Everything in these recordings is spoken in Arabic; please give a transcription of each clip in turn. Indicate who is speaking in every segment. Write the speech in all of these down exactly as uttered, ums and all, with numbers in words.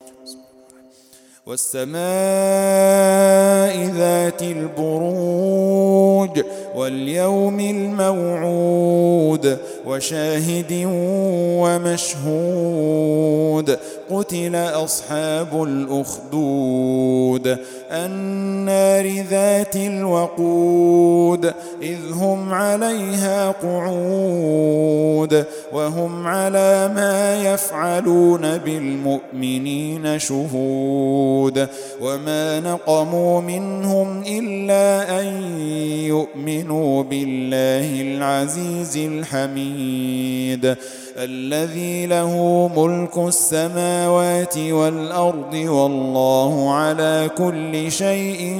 Speaker 1: والسماء ذات البروج واليوم الموعود وشاهد ومشهود قتل أصحاب الأخدود النار ذات الوقود إذ هم عليها قعود وهم على ما يفعلون بالمؤمنين شهود وما نقموا منهم إلا أن يؤمنوا بالله العزيز الحميد الذي له ملك السماوات والأرض والله على كل شيء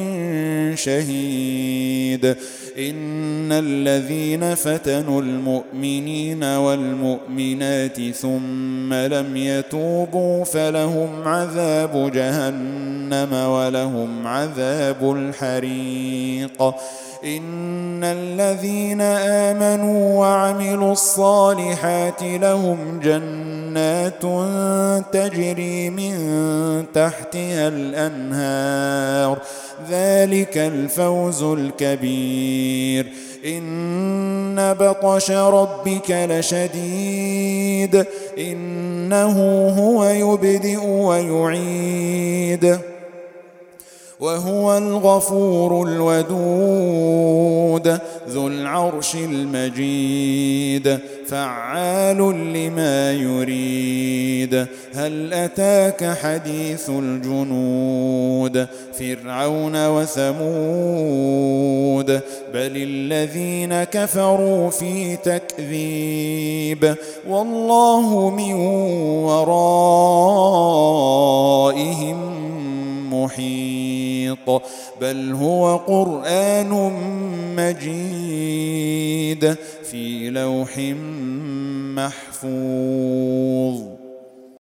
Speaker 1: شهيد إن الذين فتنوا المؤمنين والمؤمنات ثم لم يتوبوا فلهم عذاب جهنم ولهم عذاب الحريق إن الذين آمنوا وعملوا الصالحات لهم جنات تجري من تحتها الأنهار ذلك الفوز الكبير إن بطش ربك لشديد إنه هو يبدئ ويعيد وهو الغفور الودود ذو العرش المجيد فعال لما يريد هل أتاك حديث الجنود فرعون وثمود بل الذين كفروا في تكذيب والله من ورائهم محيط بل هو قرآن مجيد في لوح محفوظ.